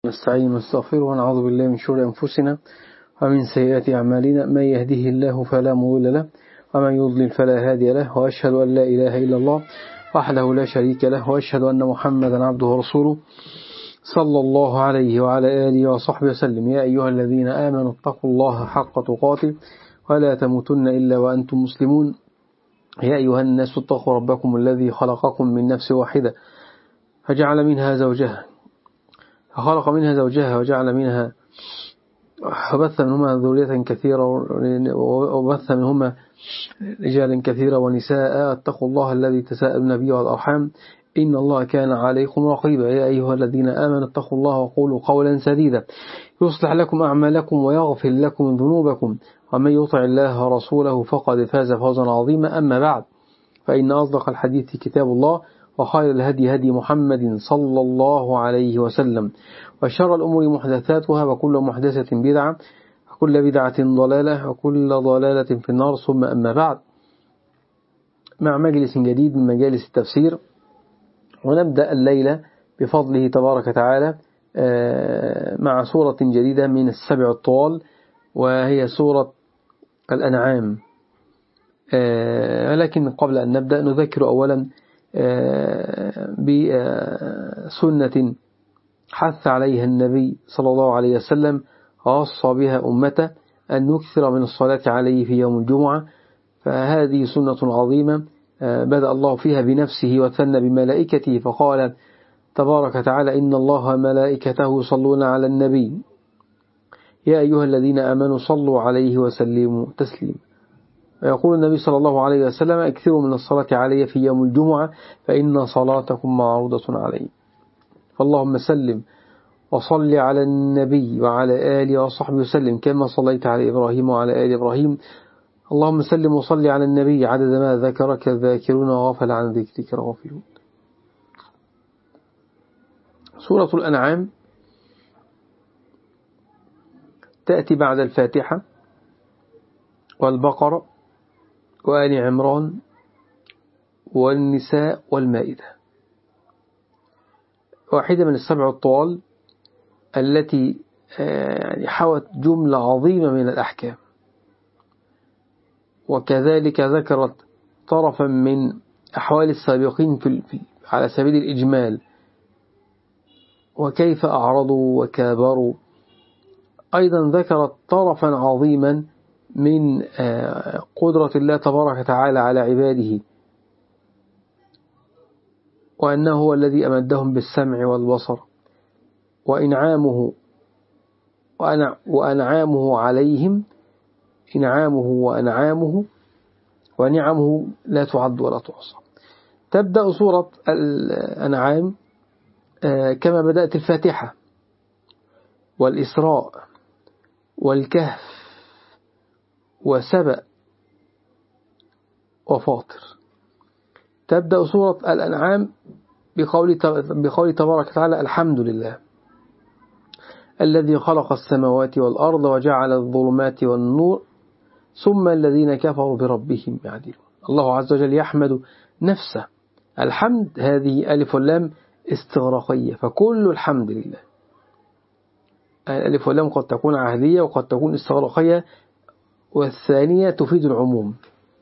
نستعين ونستغفره ونعوذ بالله من شرور أنفسنا ومن سيئات أعمالنا. من يهده الله فلا مضل له ومن يضلل فلا هادي له، وأشهد أن لا إله إلا الله وحده لا شريك له، وأشهد أن محمدا عبده ورسوله صلى الله عليه وعلى آله وصحبه وسلم. يا أيها الذين آمنوا اتقوا الله حق تقاته ولا تموتن إلا وأنتم مسلمون. يا أيها الناس اتقوا ربكم الذي خلقكم من نفس واحدة فجعل منها زوجها فخلق منها زوجها وجعل منها فبث منهما ذرية كثيرة وبث منهما رجالا كثيرا ونساء. اتقوا الله الذي تساءلون به والأرحام إن الله كان عليكم رقيبا. يا أيها الذين آمنوا اتقوا الله وقولوا قولا سديدا يصلح لكم أعمالكم ويغفر لكم ذنوبكم، ومن يطع الله ورسوله فقد فاز فوزا عظيما. أما بعد، فإن أصدق الحديث كتاب الله، وخير الهدي هدي محمد صلى الله عليه وسلم، وشر الأمور محدثاتها، وكل محدثة بدعة، وكل بدعة ضلالة، وكل ضلالة في النار. ثم أما بعد، مع مجلس جديد من مجالس التفسير، ونبدأ الليلة بفضله تبارك وتعالى مع سورة جديدة من السبع الطوال، وهي سورة الأنعام. ولكن قبل أن نبدأ نذكر أولا بسنة حث عليها النبي صلى الله عليه وسلم ووصى بها أمته، أن نكثر من الصلاة عليه في يوم الجمعة. فهذه سنة عظيمة بدأ الله فيها بنفسه وثنى بملائكته، فقال تبارك وتعالى: إن الله ملائكته يصلون على النبي يا أيها الذين آمنوا صلوا عليه وسلموا تسليما. ويقول النبي صلى الله عليه وسلم: اكثروا من الصلاة علي في يوم الجمعة فإن صلاتكم معروضة علي. فاللهم سلم وصل على النبي وعلى آله وصحبه وسلم كما صليت على إبراهيم وعلى آل إبراهيم. اللهم سلم وصل على النبي عدد ما ذكرك الذاكرون وغفل عن ذكرك الغافلون. سورة الأنعام تأتي بعد الفاتحة والبقرة وآل عمران والنساء والمائدة، واحدة من السبع الطوال التي حوت جملة عظيمة من الأحكام، وكذلك ذكرت طرفا من أحوال السابقين على سبيل الإجمال، وكيف أعرضوا وكابروا. أيضا ذكرت طرفا عظيما من قدرة الله تبارك وتعالى على عباده، وأنه هو الذي أمدهم بالسمع والبصر، وأنعامه عليهم، إنعامه وأنعامه ونعمه لا تعد ولا تحصى. تبدأ سورة الأنعام كما بدأت الفاتحة والإسراء والكهف وسبأ وفاطر. تبدأ سورة الأنعام بقول تبارك وتعالى: الحمد لله الذي خلق السماوات والأرض وجعل الظلمات والنور ثم الذين كفروا بربهم يعدلون. الله عز وجل يحمد نفسه. الحمد هذه ألف واللام استغراقية، فكل الحمد لله. الألف واللام قد تكون عهدية وقد تكون استغراقية، والثانية تفيد العموم.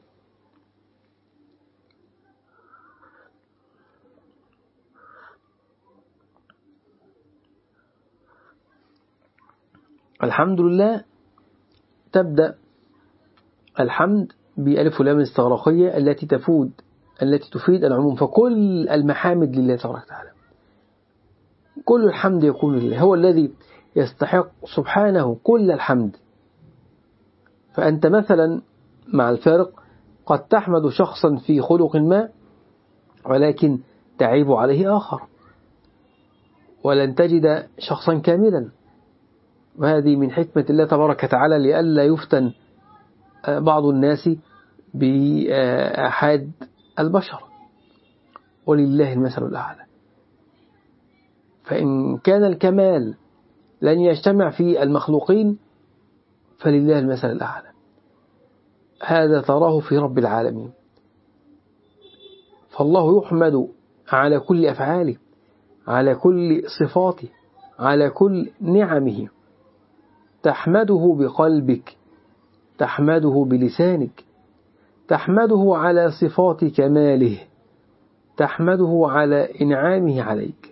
الحمد لله تبدأ الحمد بألف ولام الاستغراقية التي تفيد العموم، فكل المحامد لله تبارك وتعالى، كل الحمد يكون لله، هو الذي يستحق سبحانه كل الحمد. فأنت مثلا مع الفارق قد تحمد شخصا في خلق ما ولكن تعيب عليه آخر، ولن تجد شخصا كاملا. وهذه من حكمة الله تبارك وتعالى لئلا يفتن بعض الناس بأحد البشر، ولله المثل الأعلى. فإن كان الكمال لن يجتمع في المخلوقين فلله المثل الأعلى. هذا تراه في رب العالمين. فالله يحمد على كل أفعاله، على كل صفاته، على كل نعمه، تحمده بقلبك، تحمده بلسانك، تحمده على صفات كماله، تحمده على إنعامه عليك.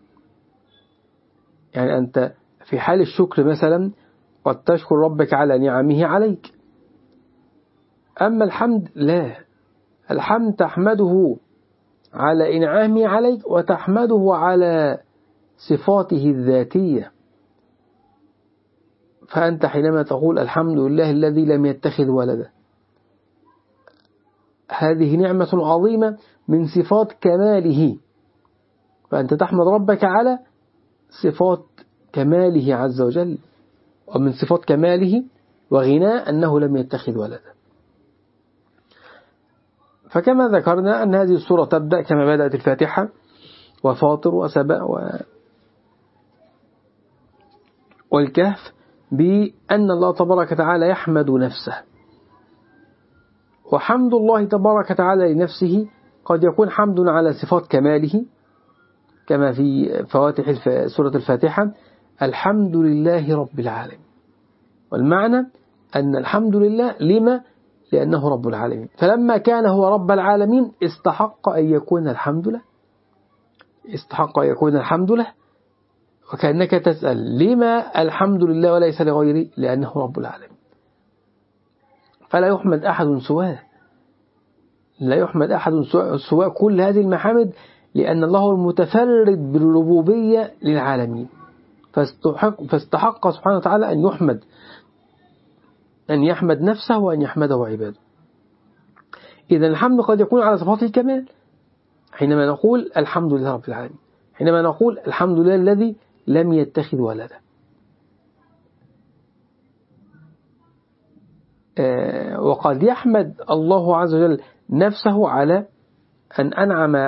يعني أنت في حال الشكر مثلا قد تشكر ربك على نعمه عليك. أما الحمد لا، الحمد تحمده على إنعامه عليك، وتحمده على صفاته الذاتية. فأنت حينما تقول الحمد لله الذي لم يتخذ ولدا، هذه نعمة عظيمة من صفات كماله، فأنت تحمد ربك على صفات كماله عز وجل، ومن صفات كماله وغناء أنه لم يتخذ ولدا. فكما ذكرنا أن هذه السورة تبدأ كما بدأت الفاتحة، وفاطر وسبأ والكهف، بأن الله تبارك وتعالى يحمد نفسه. وحمد الله تبارك وتعالى لنفسه قد يكون حمد على صفات كماله، كما في فواتح سورة الفاتحة: الحمد لله رب العالمين. والمعنى أن الحمد لله لما؟ لأنه رب العالمين، فلما كان هو رب العالمين استحق أن يكون الحمد له، استحق أن يكون الحمد له. وكأنك تسأل لما الحمد لله وليس لغيره؟ لأنه رب العالمين، فلا يحمد أحد سواه، لا يحمد أحد سواه كل هذه المحامد، لأن الله المتفرد بالربوبية للعالمين، فاستحق سبحانه وتعالى أن يحمد، أن يحمد نفسه وأن يحمده عباده. إذن الحمد قد يكون على صفات الكمال، حينما نقول الحمد لله رب العالمين، حينما نقول الحمد لله الذي لم يتخذ ولدا. وقد يحمد الله عز وجل نفسه على أن أنعم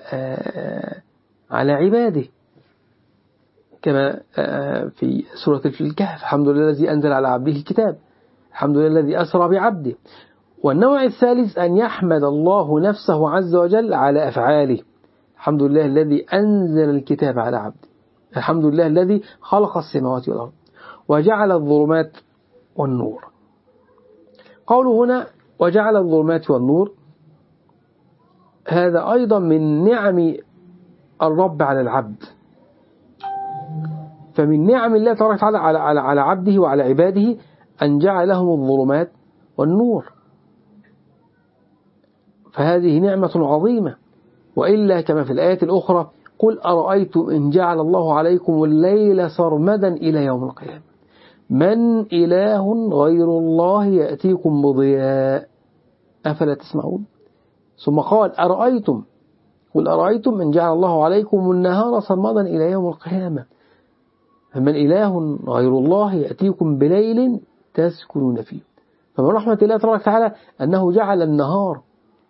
على عباده، كما في سورة الكهف: الحمد لله الذي أنزل على عبده الكتاب، الحمد لله الذي أسرى بعبده. والنوع الثالث أن يحمد الله نفسه عز وجل على أفعاله: الحمد لله الذي أنزل الكتاب على عبده، الحمد لله الذي خلق السماوات والأرض وجعل الظلمات والنور. قوله هنا وجعل الظلمات والنور، هذا أيضا من نعم الرب على العبد. فمن نعم الله تبارك وتعالى على عبده وعلى عباده أن جعل لهم الظلمات والنور، فهذه نعمة عظيمة. وإلا كما في الآيات الأخرى: قل أرأيتم إن جعل الله عليكم الليل سرمدا إلى يوم القيامة من إله غير الله يأتيكم بضياء أفلا تسمعون. ثم قال أرأيتم، قل أرأيتم إن جعل الله عليكم النهار سرمدا إلى يوم القيامة فمن إله غير الله يأتيكم بليل تسكنون فيه. فمن رحمة الله تبارك وتعالى أنه جعل النهار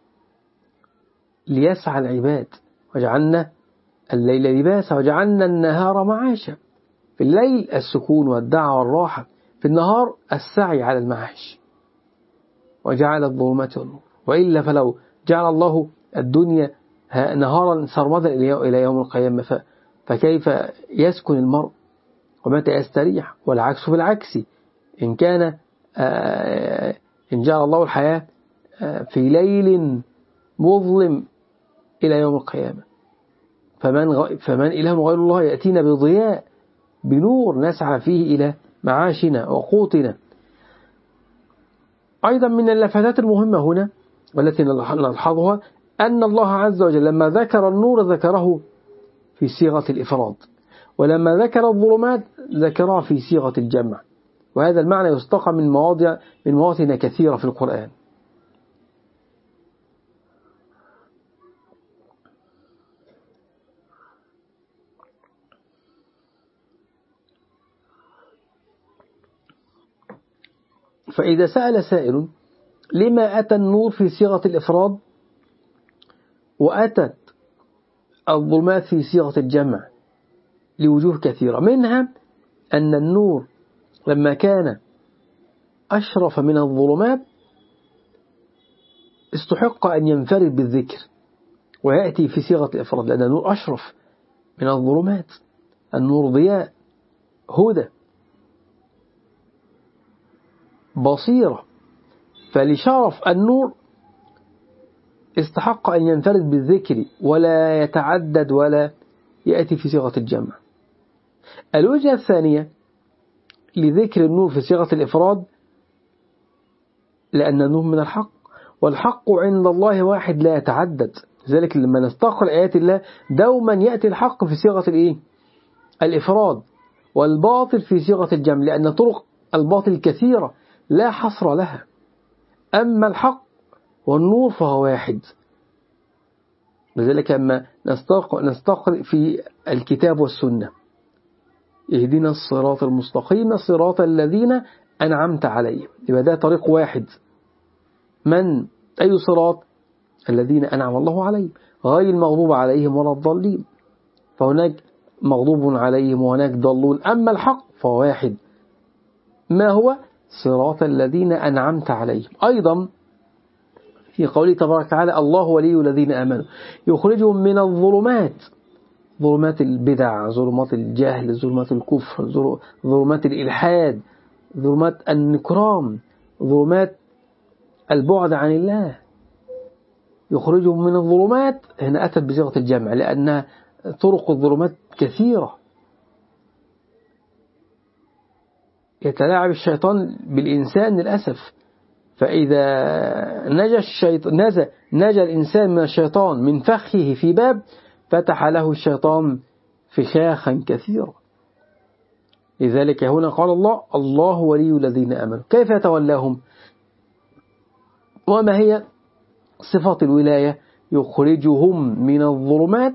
ليسعى العباد، وجعلنا الليل لباسا وجعلنا النهار معاشا. في الليل السكون والدعوة والراحة، في النهار السعي على المعاش. وجعل الظلمات والنور، وإلا فلو جعل الله الدنيا نهارا سرمدا إلى يوم القيامة فكيف يسكن المرء ومتى يستريح؟ والعكس بالعكس، إن كان إن جعل الله الحياة في ليل مظلم إلى يوم القيامة فمن إله غير الله يأتينا بضياء، بنور نسعى فيه إلى معاشنا وقوتنا. أيضا من اللفتات المهمة هنا والتي نلحظها أن الله عز وجل لما ذكر النور ذكره في صيغة الإفراد، ولما ذكر الظلمات ذكرها في صيغة الجمع، وهذا المعنى يستقى من مواطن كثيرة في القرآن. فإذا سأل سائل لما أتى النور في صيغة الإفراد وأتت الظلمات في صيغة الجمع؟ لوجوه كثيرة، منها أن النور لما كان أشرف من الظلمات استحق أن ينفرد بالذكر ويأتي في صيغة الإفراد، لأن النور أشرف من الظلمات، النور ضياء هدى، بصيرة. فلشرف النور استحق أن ينفرد بالذكر ولا يتعدد ولا يأتي في صيغة الجمع. الوجهة الثانية لذكر النور في صيغة الإفراد لأن النور من الحق، والحق عند الله واحد لا يتعدد. لذلك لما نستقرأ آيات الله دوما يأتي الحق في صيغة الإفراد، والباطل في صيغة الجمع، لأن طرق الباطل كثيرة لا حصر لها. أما الحق والنور فهو واحد. لذلك لما نستقرأ في الكتاب والسنة اهدنا الصراط المستقيم صراط الذين أنعمت عليهم، يبقى ده طريق واحد. من أي صراط؟ الذين أنعم الله عليهم غير المغضوب عليهم ولا الضالين. فهناك مغضوب عليهم وهناك ضالون. أما الحق فواحد، ما هو؟ صراط الذين أنعمت عليهم. أيضا في قوله تبارك وتعالى الله ولي الذين آمنوا يخرجهم من الظلمات، ظلمات البدع، ظلمات الجهل، ظلمات الكفر، ظلمات الإلحاد، ظلمات النكران، ظلمات البعد عن الله. يخرجهم من الظلمات هنا أتت بصيغة الجمع لأن طرق الظلمات كثيرة. يتلاعب الشيطان بالإنسان للأسف، فإذا نجا الإنسان من الشيطان من فخه في باب فتح له الشيطان فخاخا كثيرا. لذلك هنا قال الله ولي الذين آمنوا. كيف يتولاهم؟ وما هي صفة الولاية؟ يخرجهم من الظلمات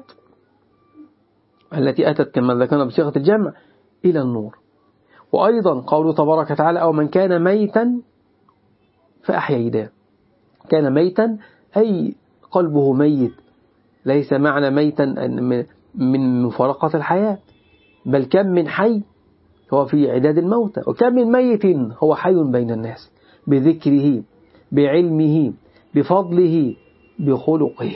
التي أتت كما ذكرنا بصيغة الجمع إلى النور. وأيضا قوله تبارك وتعالى أو من كان ميتا فأحييناه. كان ميتا أي قلبه ميت، ليس معنى ميتا من مفارقة الحياة، بل كم من حي هو في عداد الموتى، وكم من ميت هو حي بين الناس بذكره بعلمه بفضله بخلقه.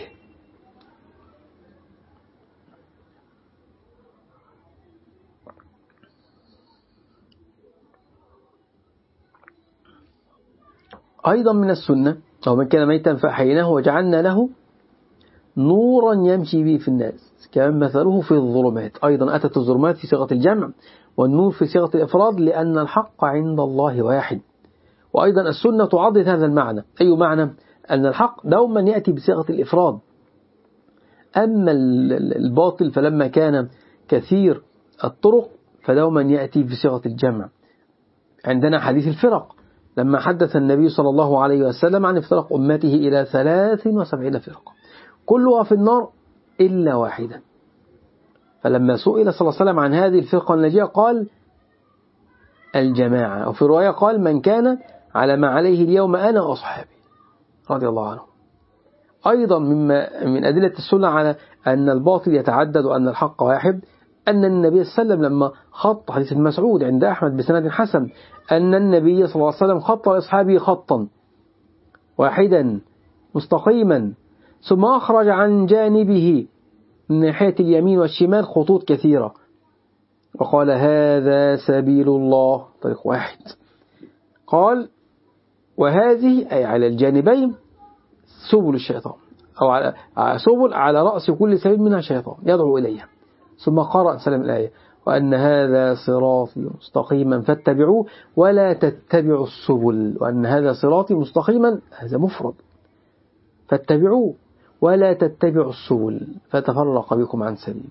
أيضا من السنة أو من كان ميتا فأحييناه وجعلنا له نورا يمشي به في الناس كمان مثله في الظلمات. أيضا أتت الظلمات في صيغة الجمع والنور في صيغة الإفراد لأن الحق عند الله واحد. وأيضا السنة تعضد هذا المعنى. أي معنى؟ أن الحق دوما يأتي بصيغة الإفراد، أما الباطل فلما كان كثير الطرق فدوما يأتي بصيغة الجمع. عندنا حديث الفرق لما حدث النبي صلى الله عليه وسلم عن افتراق أمته إلى 73 فرقة كلها في النار إلا واحدة. فلما سئل صلى الله عليه وسلم عن هذه الفرقة الناجية قال الجماعة، وفي رواية قال من كان على ما عليه اليوم أنا وأصحابي رضي الله عنه. أيضا من أدلة السنة على أن الباطل يتعدد وأن الحق واحد أن النبي صلى الله عليه وسلم لما خط حديث مسعود عند أحمد بسند حسن أن النبي صلى الله عليه وسلم خط لأصحابه خطا واحدا مستقيما ثم أخرج عن جانبه من ناحية اليمين والشمال خطوط كثيرة وقال هذا سبيل الله، طريق واحد. قال وهذه أي على الجانبين سبل الشيطان أو على سبل على رأس كل سبيل منها شيطان يدعو إليها. ثم قرأ سلم الآية وأن هذا صراطي مستقيما فاتبعوه ولا تتبعوا السبل، وأن هذا صراطي مستقيما هذا مفرد فاتبعوه ولا تتبعوا السبل فتفرق بكم عن سبيل.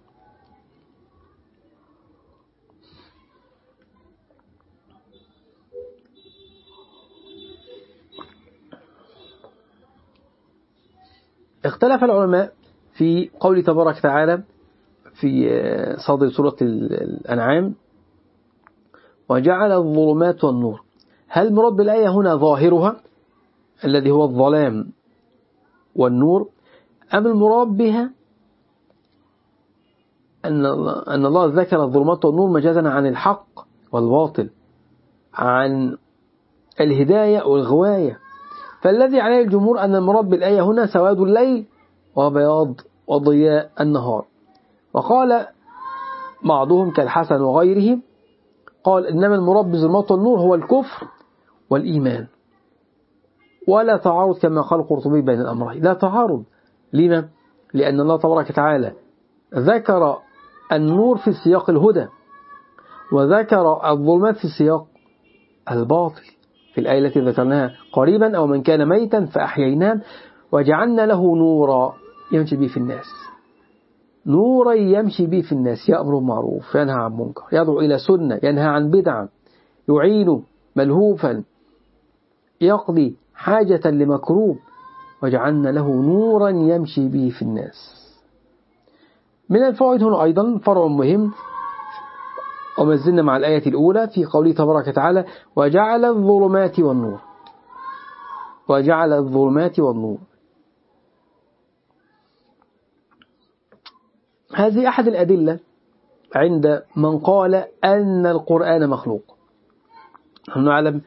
اختلف العلماء في قول تبارك وتعالى في صدر سورة الأنعام وجعل الظلمات والنور، هل مراد بالآية هنا ظاهرها الذي هو الظلام والنور، أم المراد بها أن الله ذكر الظلمات والنور مجازا عن الحق والباطل، عن الهداية والغواية؟ فالذي عليه الجمهور أن المراد بالآية هنا سواد الليل وبياض وضياء النهار. وقال بعضهم كالحسن وغيره قال إنما المراد بالظلمات والنور هو الكفر والإيمان، ولا تعارض كما قال القرطبي بين الأمرين، لا تعارض. لما؟ لأن الله تبارك وتعالى ذكر النور في سياق الهدى، وذكر الظلمات في سياق الباطل في الآية التي ذكرناها قريبا: أو من كان ميتا فأحييناه وجعلنا له نورا يمشي به في الناس. نورا يمشي به في الناس، يأمر بالمعروف ينهى عن منكر، يدعو إلى سنة، ينهى عن بدعة، يعين ملهوفا، يقضي حاجة لمكروب، وجعلنا له نورا يمشي به في الناس. من الفوائد هنا أيضا فرع مهم، وما زلنا مع الآية الأولى في قوله تبارك وتعالى: وجعل الظلمات والنور. وجعل الظلمات والنور، هذه أحد الأدلة عند من قال أن القرآن مخلوق. نحن نعلم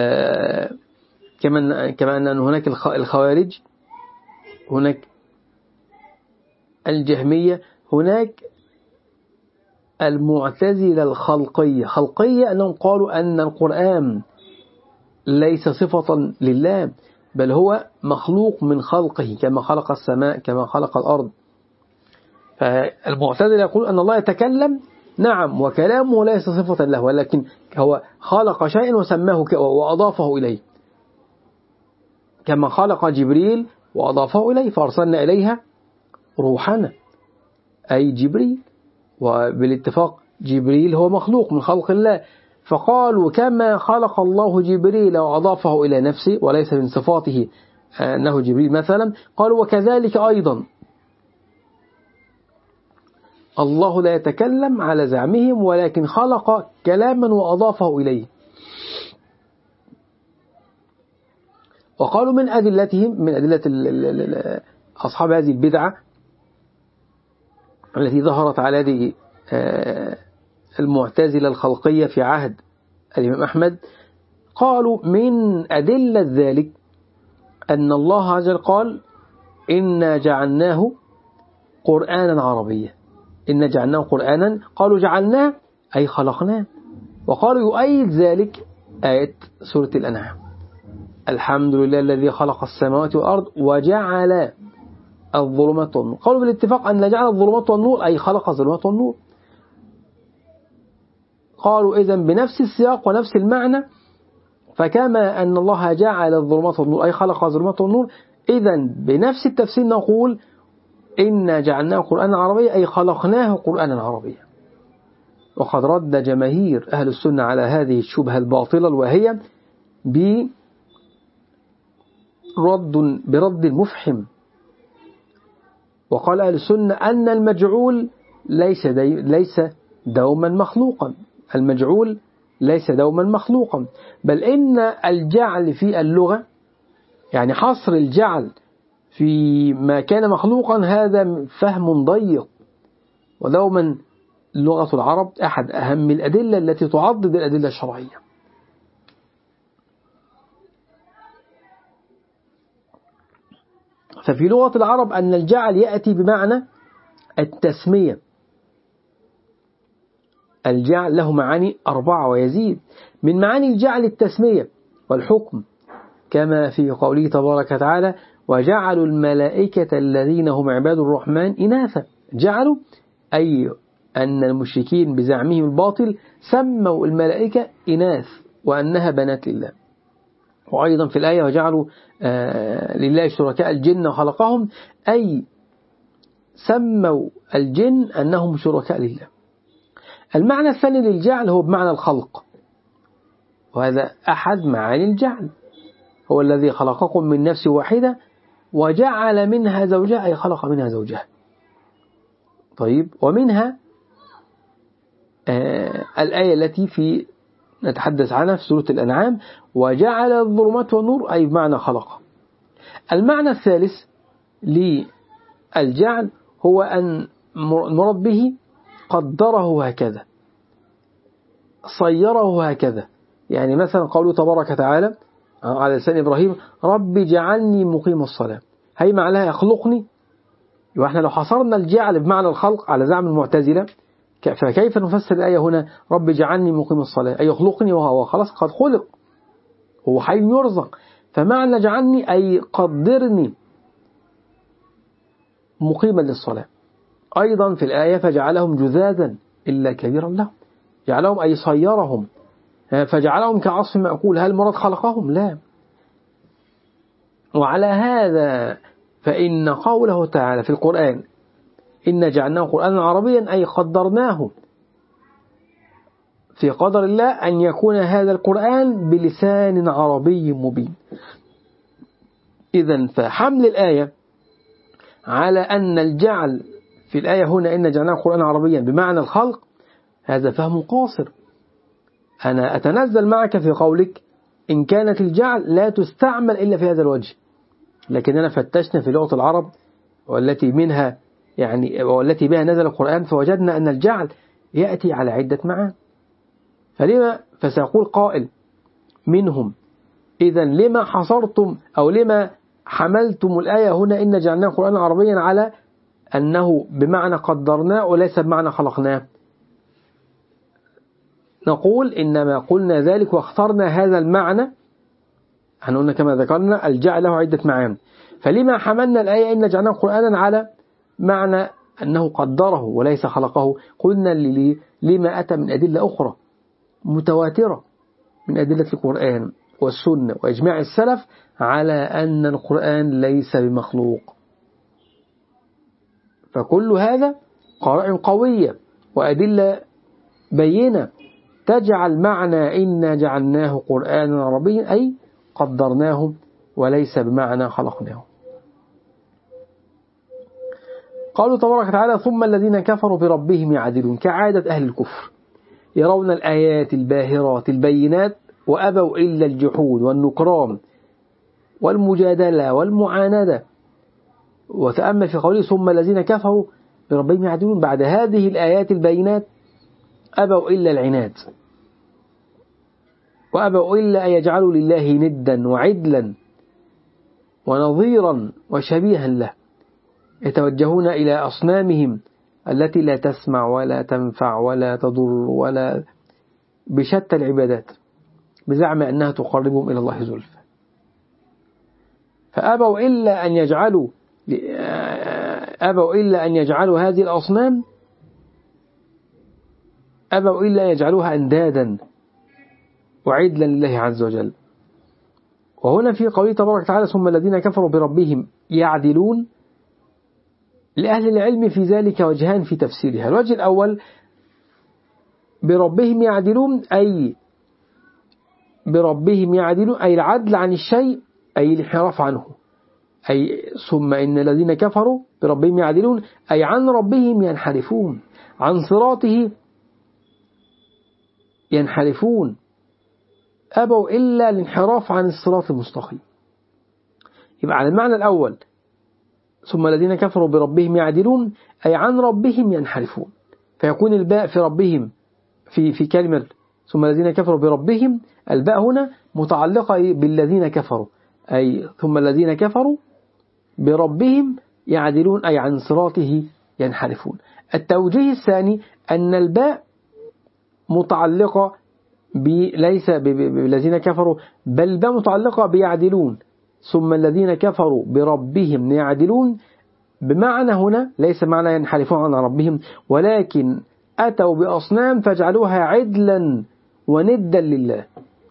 كما أن هناك الخوارج، هناك الجهمية، هناك المعتزلة الخلقية. خلقية أنهم قالوا أن القرآن ليس صفة لله، بل هو مخلوق من خلقه، كما خلق السماء كما خلق الأرض. فالمعتزلة يقول أن الله يتكلم، نعم، وكلامه ليس صفة له، ولكن هو خلق شيئا وسماه وأضافه إليه، كما خلق جبريل وأضافه إليه فأرسلنا إليها روحنا، أي جبريل. وبالاتفاق جبريل هو مخلوق من خلق الله، فقالوا كما خلق الله جبريل وأضافه إلى نفسه وليس من صفاته أنه جبريل مثلا، قالوا وكذلك أيضا الله لا يتكلم على زعمهم، ولكن خلق كلاما وأضافه إليه. وقالوا من أدلتهم، من أدلة أصحاب هذه البدعة التي ظهرت على هذه المعتزلة الخلقية في عهد الإمام أحمد، قالوا من أدلة ذلك أن الله عز وجل قال: إنا جعلناه قرآنا عربيا. إنا جعلناه قرآنا، قالوا جعلناه أي خلقناه. وقالوا يؤيد ذلك آية سورة الأنعام: الحمد لله الذي خلق السماوات والأرض وجعل الظلمات والنور. قالوا بالاتفاق أن جعل الظلمات والنور أي خلق الظلمات والنور. قالوا إذن بنفس السياق ونفس المعنى، فكما أن الله جعل الظلمات والنور أي خلق الظلمات والنور، إذن بنفس التفسير نقول إنا جعلناه قرآنا عربيا أي خلقناه قرآنا عربيا. وقد رد جماهير أهل السنة على هذه الشبهة الباطلة الواهية برد مفحم. وقال أهل السنة أن المجعول ليس دوما مخلوقا. المجعول ليس دوما مخلوقا، بل إن الجعل في اللغة، يعني حصر الجعل في ما كان مخلوقا، هذا فهم ضيق. ودوما لغة العرب أحد أهم الأدلة التي تعضد الأدلة الشرعية. ففي لغة العرب أن الجعل يأتي بمعنى التسمية. الجعل له معاني 4 ويزيد. من معاني الجعل التسمية والحكم، كما في قوله تبارك وتعالى: وجعلوا الملائكة الذين هم عباد الرحمن إناثا. جعلوا أي أن المشركين بزعمهم الباطل سموا الملائكة إناث وأنها بنات لله. وأيضا في الآية: وجعلوا لله شركاء الجن وخلقهم، أي سموا الجن أنهم شركاء لله. المعنى الثاني للجعل هو بمعنى الخلق، وهذا أحد معاني الجعل، هو الذي خلقكم من نفس واحدة وجعل منها زوجها أي خلق منها زوجها. طيب، ومنها الآية التي نتحدث عنها في سورة الأنعام: وجعل الظلمات والنور أي بمعنى خلق. المعنى الثالث للجعل هو أن المراد به قدره هكذا، صيره هكذا. يعني مثلا قوله تبارك وتعالى على لسان إبراهيم: رب جعلني مقيم الصلاة، هي معناها يخلقني. وإحنا لو حصرنا الجعل بمعنى الخلق على زعم المعتزلة فكيف نفسر الآية هنا رب اجعلني مقيم الصلاة أي يخلقني وهو خلاص قد خلق، هو حي يرزق، فمعنى اجعلني أي قدرني مقيما للصلاة. أيضا في الآية فجعلهم جذاذا إلا كبيرا لهم، جعلهم أي صيرهم، فجعلهم كعصف مأكول. هل المراد خلقهم؟ لا. وعلى هذا فإن قوله تعالى في القرآن إن جعلناه قرآنا عربيا أي قدرناه في قدر الله أن يكون هذا القرآن بلسان عربي مبين. إذن فحمل الآية على أن الجعل في الآية هنا إن جعلناه قرآنا عربيا بمعنى الخلق، هذا فهم قاصر. أنا أتنزل معك في قولك إن كانت الجعل لا تستعمل إلا في هذا الوجه، لكننا فتشنا في لغة العرب والتي منها والتي بها نزل القرآن، فوجدنا أن الجعل يأتي على عدة معان. فسيقول قائل منهم إذن لما حصرتم أو لما حملتم الآية هنا إن جعلناه قرآنا عربيا على أنه بمعنى قدرناه وليس بمعنى خلقناه؟ نقول إنما قلنا ذلك واخترنا هذا المعنى، قلنا كما ذكرنا الجعل له عدة معان، فلما حملنا الآية إن جعلناه قرآنا على معنى أنه قدره وليس خلقه؟ قلنا لما أتى من أدلة أخرى متواترة من أدلة القرآن والسنة وإجماع السلف على أن القرآن ليس بمخلوق. فكل هذا قرائن قوية وأدلة بينة تجعل معنى إنا جعلناه قرآنا عربيا أي قدرناه وليس بمعنى خلقناه. قالوا تبارك وتعالى ثم الذين كفروا بربهم يعدلون، كعادة أهل الكفر يرون الآيات الباهرات البينات وأبوا إلا الجحود والنكران والمجادلة والمعاندة. وتأمل في قوله ثم الذين كفروا بربهم يعدلون، بعد هذه الآيات البينات أبوا إلا العناد، وأبوا إلا أن يجعلوا لله ندا وعدلا ونظيرا وشبيها له، يتوجهون إلى أصنامهم التي لا تسمع ولا تنفع ولا تضر ولا بشتى العبادات بزعم أنها تقربهم إلى الله زلفى. فأبوا إلا أن يجعلوا هذه الأصنام، أبوا إلا أن يجعلوها أندادا وعدلا لله عز وجل. وهنا في قوله تبارك وتعالى ثم الذين كفروا بربهم يعدلون، لأهل العلم في ذلك وجهان في تفسيرها. الوجه الأول بربهم يعدلون أي بربهم يعدلون أي العدل عن الشيء أي الانحراف عنه، أي ثم إن الذين كفروا بربهم يعدلون أي عن ربهم ينحرفون، عن صراطه ينحرفون، أبوا إلا الانحراف عن الصراط المستقيم. يبقى على المعنى الأول ثم الذين كفروا بربهم يعدلون أي عن ربهم ينحرفون، فيكون الباء في ربهم في كلمة ثم الذين كفروا بربهم، الباء هنا متعلقة بالذين كفروا، أي ثم الذين كفروا بربهم يعدلون أي عن صراطه ينحرفون. التوجيه الثاني أن الباء متعلقة ليس بالذين كفروا، بل الباء متعلقة بيعدلون، ثم الذين كفروا بربهم يعدلون، بمعنى هنا ليس معنى ينحرفون عن ربهم، ولكن أتوا بأصنام فجعلوها عدلا وندا لله،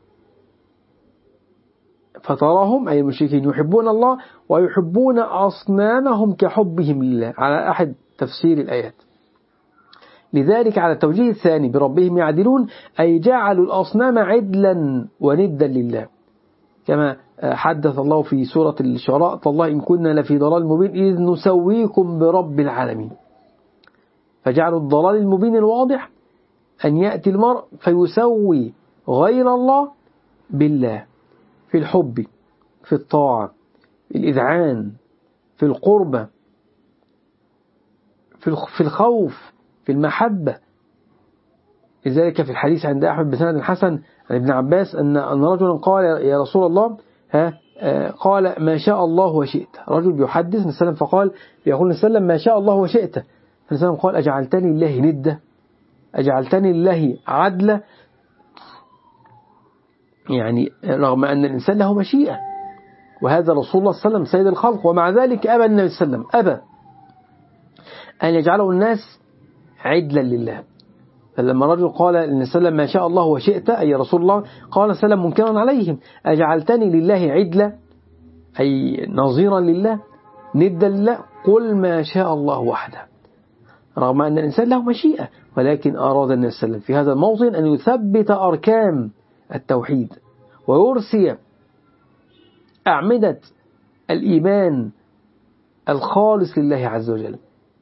فتراهم أي المشركين يحبون الله ويحبون أصنامهم كحبهم لله على أحد تفسير الآيات. لذلك على التوجيه الثاني بربهم يعدلون أي جعلوا الأصنام عدلا وندا لله، كما حدث الله في سورة الشعراء تالله إن كنا لفي ضلال مبين إذ نسويكم برب العالمين. فجعلوا الضلال المبين الواضح أن يأتي المرء فيسوي غير الله بالله في الحب، في الطاعة، في الإذعان، في القربة، في الخوف، في المحبة. لذلك في الحديث عند أحمد بسند الحسن عن ابن عباس أن رجلا قال يا رسول الله قال ما شاء الله وشئت. رجل بيحدث السلام فقال يقول السلام ما شاء الله وشئت، فالسلام قال أجعلتني الله ندة. أجعلتني لله عدلا، يعني رغم أن الإنسان له مشيئة، وهذا رسول الله صلى الله عليه وسلم سيد الخلق، ومع ذلك أبى النبي صلى الله عليه وسلم أبى أن يجعله الناس عدلا لله. فلما رجل قال للنبي صلى الله عليه وسلم ما شاء الله وشئت أي رسول الله، قال سلم منكرا عليهم أجعلتني لله عدلا أي نظيرا لله ندا لله، قل ما شاء الله وحده. رغم أن الإنسان له مشيئة، ولكن أراد النبي صلى الله عليه وسلم في هذا الموطن أن يثبت أركان التوحيد ويرسي أعمدة الإيمان الخالص لله عز وجل.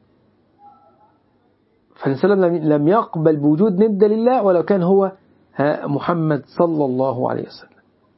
فالنبي صلى الله عليه وسلم لم يقبل بوجود ند لله ولو كان هو محمد صلى الله عليه وسلم.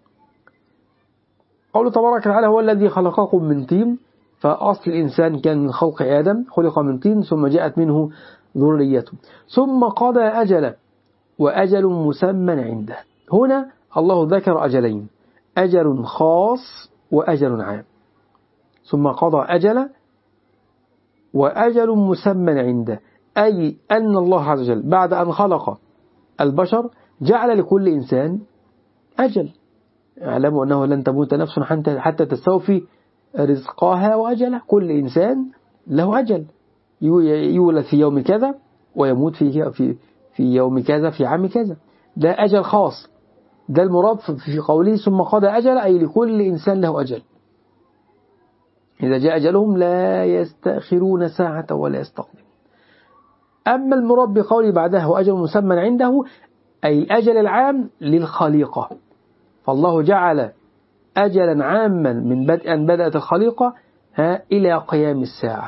قوله تبارك وتعالى هو الذي خلقكم من طين، فأصل الإنسان كان من خلق آدم، خلق من طين ثم جاءت منه ذريته، ثم قضى أجلا وأجل مسمى عنده. هنا الله ذكر أجلين، أجل خاص وأجل عام. ثم قضى أجلا وأجل مسمى عنده، أي أن الله عز وجل بعد أن خلق البشر جعل لكل إنسان أجل. اعلموا أنه لن تموت نفس حتى تستوفي رزقها وأجله. كل إنسان له أجل، يولد في يوم كذا ويموت في يوم كذا في عام كذا، ده أجل خاص. ده المراد في قوله ثم قضى أجل، أي لكل إنسان له أجل، إذا جاء أجلهم لا يستأخرون ساعة ولا يستقدمون. أما المراد بقوله بعدها وأجل مسمى عنده، أي الأجل العام للخليقة، فالله جعل أجلا عاما من بدء أن بدأت الخليقة إلى قيام الساعة.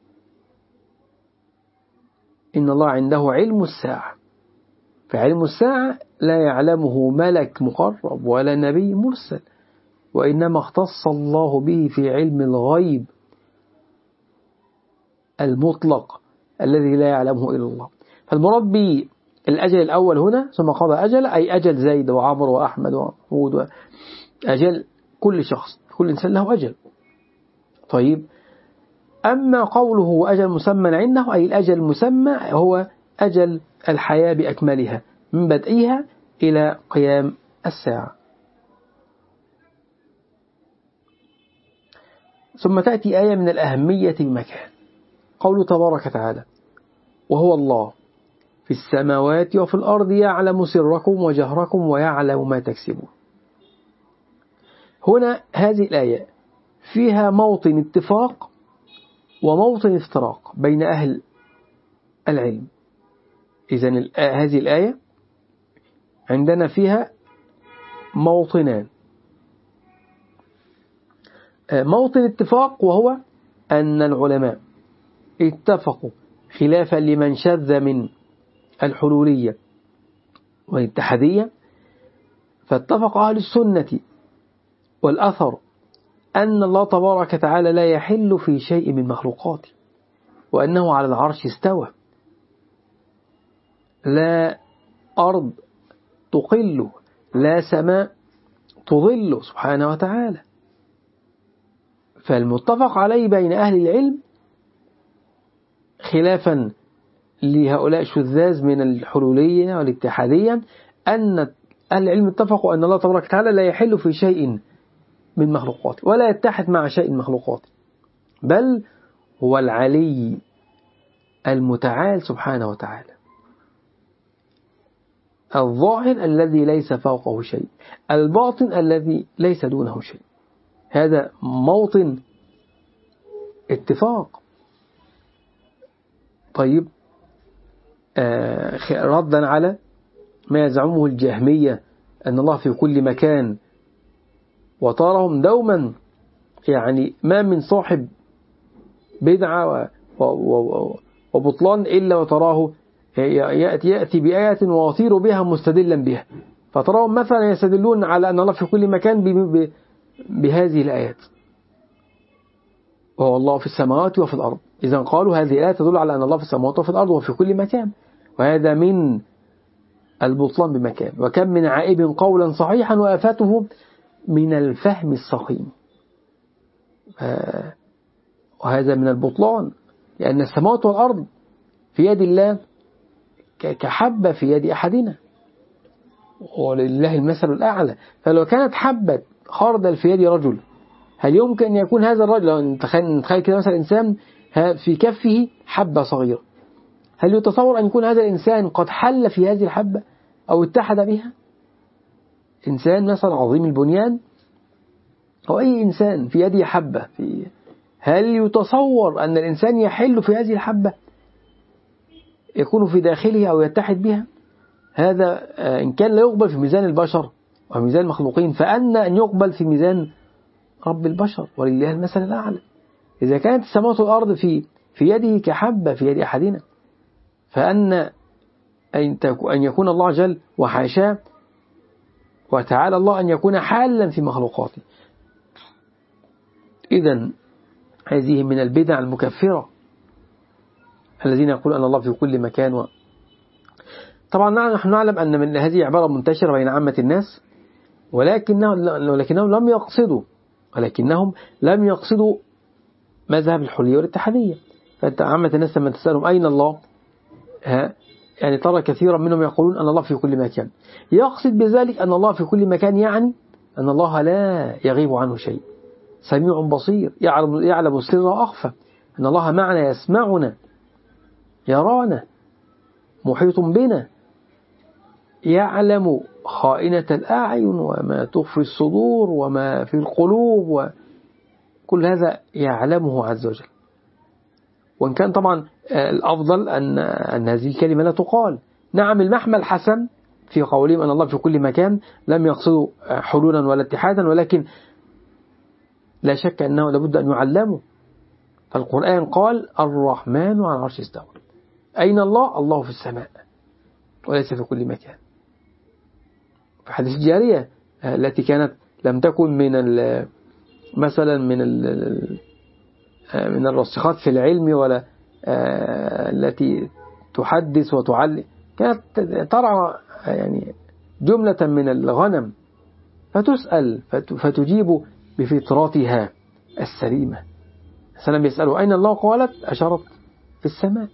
إن الله عنده علم الساعة، فعلم الساعة لا يعلمه ملك مقرب ولا نبي مرسل، وإنما اختص الله به في علم الغيب المطلق الذي لا يعلمه إلا الله. فالمراد بالأجل الأول هنا ثم قضى أجل، أي أجل زيد وعمر وأحمد ومحمود، أجل كل شخص، كل إنسان له أجل. طيب، أما قوله وأجل مسمى عنده، أي الأجل المسمى هو أجل الحياة بأكملها من بدئها إلى قيام الساعة. ثم تأتي آية من الأهمية بمكان، قوله تبارك وتعالى وهو الله في السماوات وفي الأرض يعلم سركم وجهركم ويعلم ما تكسبون. هنا هذه الآية فيها موطن اتفاق وموطن افتراق بين أهل العلم. إذن هذه الآية عندنا فيها موطنان، موطن اتفاق وهو أن العلماء اتفقوا خلافا لمن شذ من الحلولية والاتحادية، فاتفق أهل السنة والأثر أن الله تبارك وتعالى لا يحل في شيء من مخلوقاته، وأنه على العرش استوى، لا أرض تقله لا سماء تظله سبحانه وتعالى. فالمتفق عليه بين أهل العلم خلافا لهؤلاء الشذاذ من الحلولية والاتحادية أن أهل العلم اتفقوا أن الله تبارك وتعالى لا يحل في شيء من مخلوقاته ولا يتحد مع شيء من مخلوقاته، بل هو العلي المتعال سبحانه وتعالى، الظاهر الذي ليس فوقه شيء، الباطن الذي ليس دونه شيء. هذا موطن اتفاق. طيب، ردا على ما يزعمه الجهمية أن الله في كل مكان، وتراهم دوما يعني ما من صاحب بدعة وبطلان إلا وتراه يأتي بآية ويطير بها مستدلا بها، فتراهم مثلا يستدلون على أن الله في كل مكان بهذه الآيات، وهو الله في السماوات وفي الأرض. إذا قالوا هذه الآية تدل على أن الله في السماوات وفي الأرض وفي كل مكان، وهذا من البطلان بمكان. وكم من عائب قولا صحيحا وآفاته من الفهم السقيم، وهذا من البطلان، لأن السماوات والأرض في يد الله كحبة في يد أحدنا، ولله المثل الأعلى. فلو كانت حبة خردل في يد رجل، هل يمكن أن يكون هذا الرجل، لو نتخيل كده مثلا إنسان في كفه حبة صغيرة، هل يتصور أن يكون هذا الإنسان قد حل في هذه الحبة أو اتحد بها؟ إنسان مثلا عظيم البنيان أو أي إنسان في يده حبة، هل يتصور أن الإنسان يحل في هذه الحبة، يكون في داخله أو يتحد بها؟ هذا إن كان لا يقبل في ميزان البشر وميزان المخلوقين، فأن يقبل في ميزان رب البشر ولله المثل الأعلى. إذا كانت السماوات والأرض في يده كحبة في يد أحدنا، فأن أن يكون الله جل وحاشاه وتعالى الله أن يكون حالا في مخلوقاته. إذن هذه من البدع المكفرة الذين يقولون أن الله في كل مكان. طبعا نحن نعلم أن من هذه عبارة منتشرة بين عامة الناس، ولكنهم لم يقصدوا مذهب الحلية والاتحادية. فعامة الناس لما تسألهم أين الله، يعني ترى كثيرا منهم يقولون أن الله في كل مكان. يقصد بذلك أن الله في كل مكان، يعني أن الله لا يغيب عنه شيء، سميع بصير، يعلم السر وأخفى، أن الله معنا، يسمعنا، يرانا، محيط بنا، يعلم خائنة الأعين وما تخفي الصدور وما في القلوب، وكل هذا يعلمه عز وجل. وإن كان طبعا الأفضل أن هذه الكلمة لا تقال. نعم، المحمل حسن في قولهم أن الله في كل مكان، لم يقصدوا حلولا ولا اتحادا، ولكن لا شك أنه لابد أن يعلموا. فالقرآن قال الرحمن على العرش استوى. أين الله؟ الله في السماء وليس في كل مكان. في حديث الجارية التي كانت لم تكن مثلا من الراسخات في العلم، ولا التي تحدث وتعلم، كانت ترعى يعني جملة من الغنم، فتسأل فتجيب بفطرتها السليمة. السلام يسأله أين الله؟ قالت أشرت في السماء.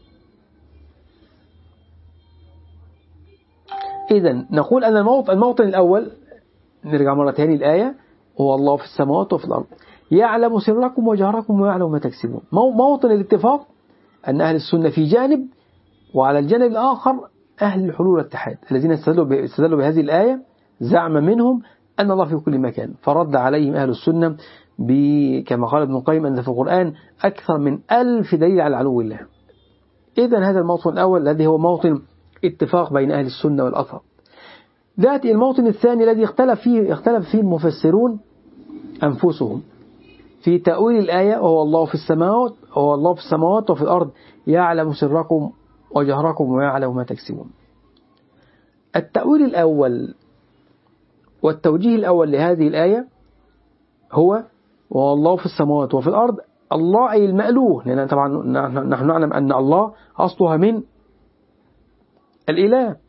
إذن نقول أن الموطن الأول، نرجع مرة تاني الآية، هو الله في السماوات وفي الأرض، يعلم سركم وجهركم ويعلم ما تكسبون. موطن الاتفاق أن أهل السنة في جانب، وعلى الجانب الآخر أهل الحلول والاتحاد الذين استدلوا بهذه الآية زعم منهم أن الله في كل مكان، فرد عليهم أهل السنة كما قال ابن القيم أن في القرآن أكثر من 1000 دليل على علو الله. إذن هذا الموطن الأول الذي هو موطن اتفاق بين أهل السنة والأثر. ذاتي الموطن الثاني الذي اختلف فيه المفسرون أنفسهم في تأويل الآية، وهو الله في السماوات وفي الأرض، يعلم سركم وجهركم ويعلم ما تكسبون. التأويل الأول والتوجيه الأول لهذه الآية هو والله في السماوات وفي الأرض، الله أي المألوه، لأن طبعا نحن نعلم أن الله أصلها من الإله.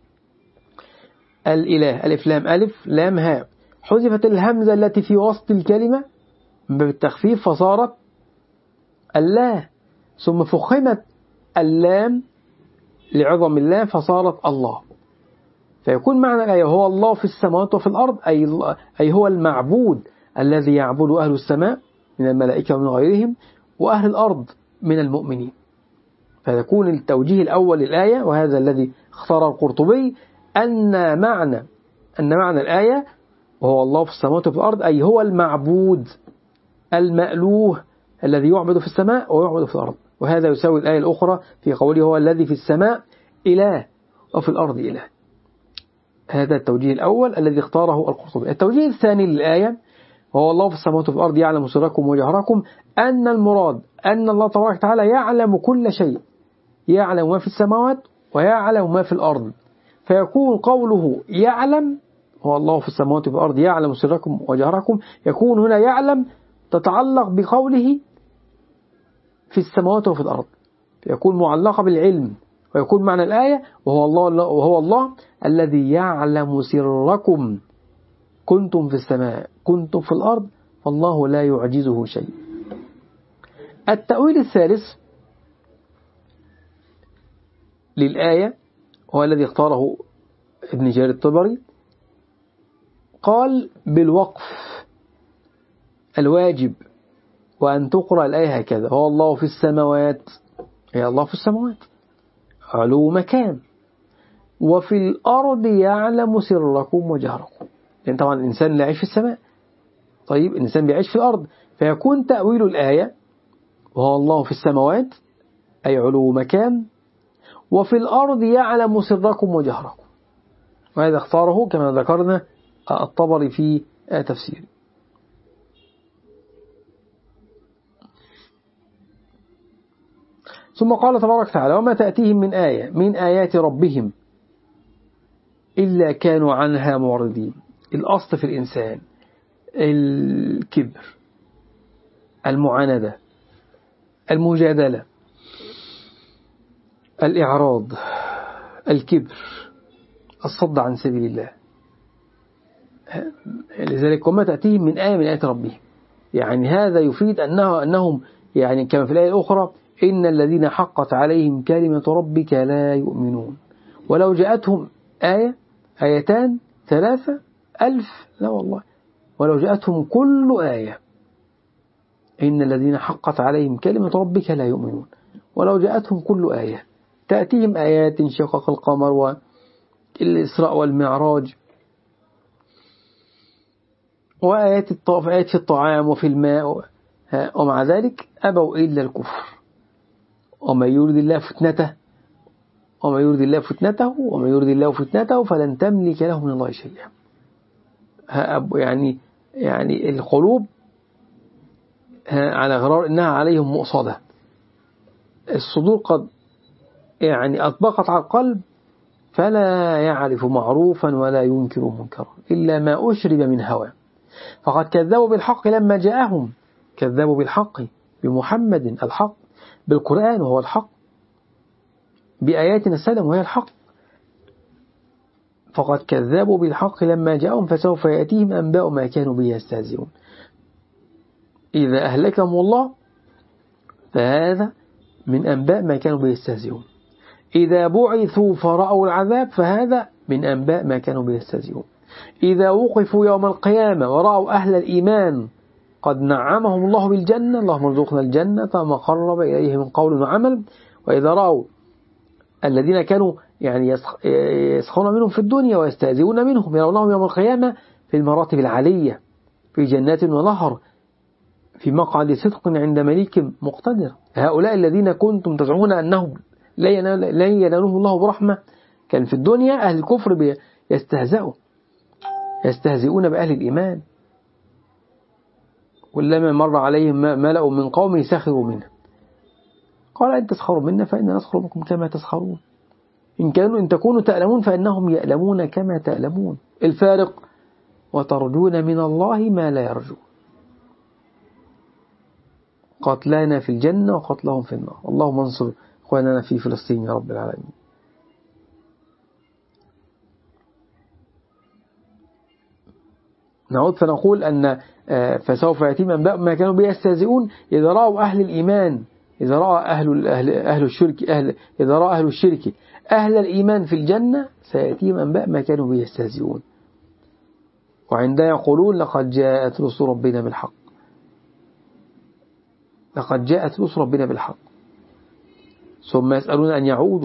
ألف لام ألف لام هاء، حذفت الهمزة التي في وسط الكلمة بالتخفيف فصارت الله، ثم فخمت اللام لعظم الله فصارت الله. فيكون معنى الآية هو الله في السماوات وفي الأرض، أي هو المعبود الذي يعبد أهل السماء من الملائكة ومن غيرهم، وأهل الأرض من المؤمنين. فيكون التوجيه الأول للآية، وهذا الذي اختار القرطبي، أن معنى الآية وهو الله في السماوات وفي الأرض، أي هو المعبود المألوه الذي يعبد في السماء ويعبد في الأرض. وهذا يساوي الآية الأخرى في قوله هو الذي في السماء إله وفي الأرض إله. هذا التوجيه الأول الذي اختاره القرطبي. التوجيه الثاني للآية وهو الله في السماوات وفي الأرض يعلم سركم وجهركم، أن المراد أن الله تبارك وتعالى يعلم كل شيء، يعلم ما في السماوات ويعلم ما في الأرض. فيكون قوله يعلم هو الله في السماوات وفي الأرض يعلم سركم وجهركم، يكون هنا يعلم تتعلق بقوله في السماوات وفي الأرض، يكون معلقة بالعلم. ويكون معنى الآية وهو الله الذي يعلم سركم، كنتم في السماء كنتم في الأرض فالله لا يعجزه شيء. التأويل الثالث للآية هو الذي اختاره ابن جرير الطبري، قال بالوقف الواجب وأن تقرأ الآية هكذا: هو الله في السماوات، يا الله في السماوات علو مكان، وفي الأرض يعلم سركم وجهركم. لأن طبعا الإنسان لا يعيش في السماء، طيب الإنسان بيعيش في الأرض، فيكون تأويل الآية وهو الله في السماوات أي علو مكان، وفي الأرض يعلم سركم وجهركم. وهذا اختاره كما ذكرنا الطبري في تفسيره. ثم قال تبارك وتعالى: وما تأتيهم من آية من آيات ربهم إلا كانوا عنها معرضين. الأصل في الإنسان الكبر، المعاندة، المجادلة، الإعراض، الكبر، الصد عن سبيل الله. لذلك وما تأتيهم من آية من آيات ربهم، يعني هذا يفيد أنهم يعني كما في الآية الأخرى: إن الذين حقت عليهم كلمة ربك لا يؤمنون ولو جاءتهم آية آيتان ثلاثة ألف، لا والله، ولو جاءتهم كل آية. إن الذين حقت عليهم كلمة ربك لا يؤمنون ولو جاءتهم كل آية. تأتيهم آيات انشقاق القمر والإسراء والمعراج، وآيات في الطعام وفي الماء، ومع ذلك أبوا إلا الكفر. وما يريد الله فتنته وما يريد الله فتنته فلن تملك له من الله شيئا. يعني القلوب على غرار إنها عليهم مؤصدة. الصدور قد يعني أطبقت على القلب فلا يعرف معروفا ولا ينكر منكرا إلا ما أشرب من هوى. فقد كذبوا بالحق لما جاءهم، كذبوا بالحق بمحمد الحق، بالقرآن وهو الحق، بآياتنا السلام وهي الحق. فقد كذبوا بالحق لما جاءهم فسوف يأتيهم أنباء ما كانوا به يستهزئون. إذا أهلكهم الله فهذا من أنباء ما كانوا به يستهزئون. إذا بعثوا فرأوا العذاب فهذا من أنباء ما كانوا به يستهزئون. إذا وقفوا يوم القيامة ورأوا أهل الإيمان قد نعمهم الله بالجنة، اللهم ارزقنا الجنة ما قرب إليه من قول وعمل. وإذا رأوا الذين كانوا يعني يسخرون منهم في الدنيا ويستهزئون منهم يرونهم يوم القيامة في المراتب العالية في جنات ونهر في مقعد صدق عند مليك مقتدر. هؤلاء الذين كنتم تزعمون أنهم لا ينالهم الله برحمة، كان في الدنيا أهل الكفر يستهزئون بأهل الإيمان، ولما مر عليهم ملأ من قومه سخروا منه قال إن تسخروا منا فإننا نسخر منكم كما تسخرون، إن تكونوا تألمون فإنهم يألمون كما تألمون. الفارق وترجون من الله ما لا يرجون. قتلانا في الجنة وقتلهم في النار. اللهم انصر إخواننا في فلسطين يا رب العالمين. نعود فنقول أن فسوف يتم أنباء ما كانوا به يستهزئون. إذا رأوا أهل الإيمان، إذا رأى أهل الشرك إذا رأى أهل الشرك أهل الإيمان في الجنة سيأتيهم أنباء ما كانوا به يستهزئون. وعندها يقولون لقد جاءت رسل ربنا بالحق، لقد جاءت رسل ربنا بالحق. ثم يسألون أن يعودوا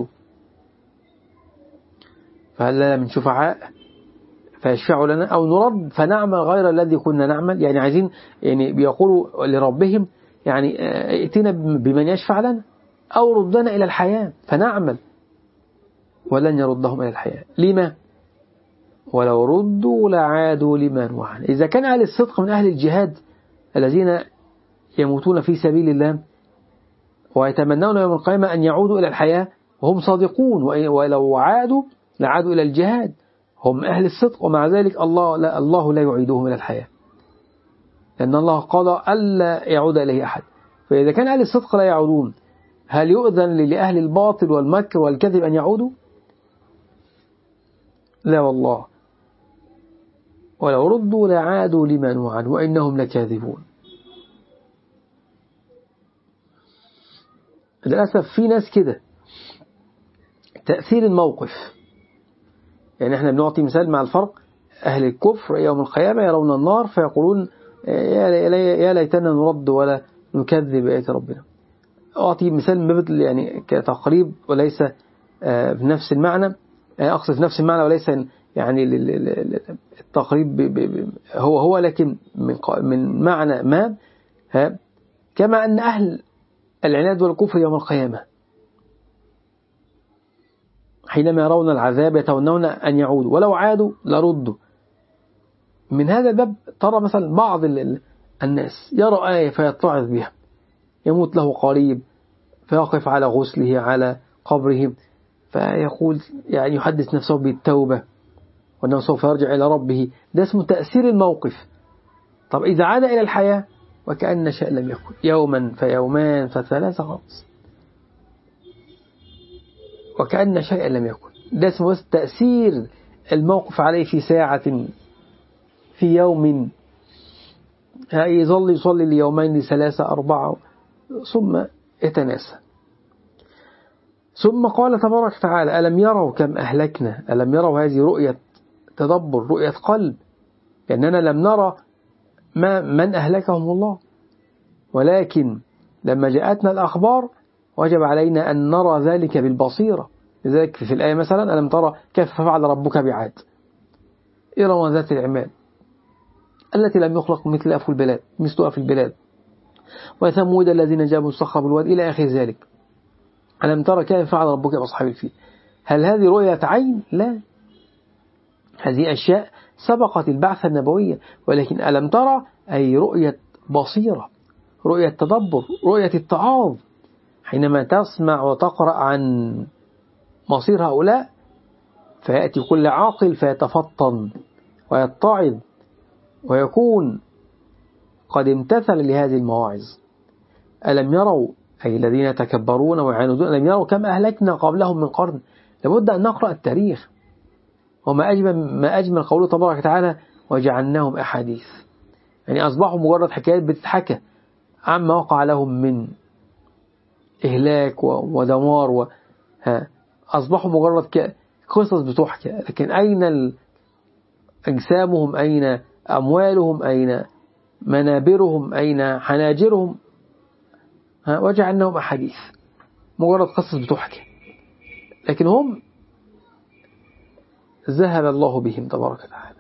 فهل لنا من شفعاء فيشفعوا لنا أو نرد فنعمل غير الذي كنا نعمل. يعني عايزين، يعني بيقولوا لربهم يعني ائتنا بمن يشفع لنا أو ردنا إلى الحياة فنعمل، ولن يردهم إلى الحياة. لما؟ ولو ردوا لعادوا لما نهوا عنه. إذا كان أهل الصدق من أهل الجهاد الذين يموتون في سبيل الله ويتمنون يوم القيامة أن يعودوا إلى الحياة وهم صادقون، ولو عادوا لعادوا إلى الجهاد، هم أهل الصدق، ومع ذلك الله لا يعيدهم إلى الحياة، لأن الله قضى ألا يعود إليه أحد. فإذا كان أهل الصدق لا يعودون، هل يؤذن لأهل الباطل والمكر والكذب أن يعودوا؟ لا والله، ولو ردوا لعادوا لما نهوا عنه وإنهم لكاذبون. للأسف في ناس كده، تأثير الموقف يعني احنا بنعطي مثال مع الفرق. أهل الكفر يوم القيامة يرون النار فيقولون يا ليتنا نرد ولا نكذب بآيات ربنا. أعطي مثال مثل يعني كتقريب وليس بنفس المعنى، أقصد في نفس المعنى وليس يعني التقريب هو لكن من معنى ما، كما أن أهل العناد والكفر يوم القيامة حينما يرون العذاب يتمنون أن يعودوا ولو عادوا لردوا. من هذا الباب ترى مثلا بعض الناس يرى آية فيتعظ بها، يموت له قريب فيقف على غسله على قبره فيقول يعني يحدث نفسه بالتوبة وأنه سوف يرجع إلى ربه. ده اسمه تأثير الموقف. طب إذا عاد إلى الحياة وكأن شيء لم يكن، يوما فيومان فثلاثة خلاص وكأن شيء لم يكن. ده اسمه تأثير الموقف عليه في ساعة في يوم، يظل يصلي ليومين لثلاثة أربعة ثم يتناسى. ثم قال تبارك وتعالى ألم يروا كم أهلكنا. ألم يروا هذه رؤية تدبر، رؤية قلب، لأننا لم نرى من أهلكهم الله، ولكن لما جاءتنا الأخبار وجب علينا أن نرى ذلك بالبصيرة. لذلك في الآية مثلا ألم ترى كيف فعل ربك بعاد إرم ذات العماد التي لم يخلق مثلها في البلاد وثمود الذين جابوا الصخر بالواد إلى آخر ذلك. ألم ترى كيف فعل ربك بأصحاب الفيل. هل هذه رؤية عين؟ لا، هذه أشياء سبقت البعثة النبوية. ولكن ألم ترى أي رؤية بصيرة، رؤية تدبر، رؤية اتعاظ. حينما تسمع وتقرأ عن مصير هؤلاء فيأتي كل عاقل فيتفطن ويتعظ ويكون قد امتثل لهذه المواعظ. ألم يروا أي الذين يتكبرون ويعاندون ألم يروا كم أهلكنا قبلهم من قرن. لابد أن نقرأ التاريخ. وما أجمل قوله تبارك وتعالى وجعلناهم أحاديث، يعني أصبحوا مجرد حكايات بتتحكى عما وقع لهم من إهلاك ودمار أصبحوا مجرد قصص بتحكى، لكن أين أجسامهم، أين أموالهم، أين منابرهم، أين حناجرهم. وجعلناهم أحاديث، مجرد قصص بتحكى، لكن هم ذهب الله بهم تبارك وتعالى.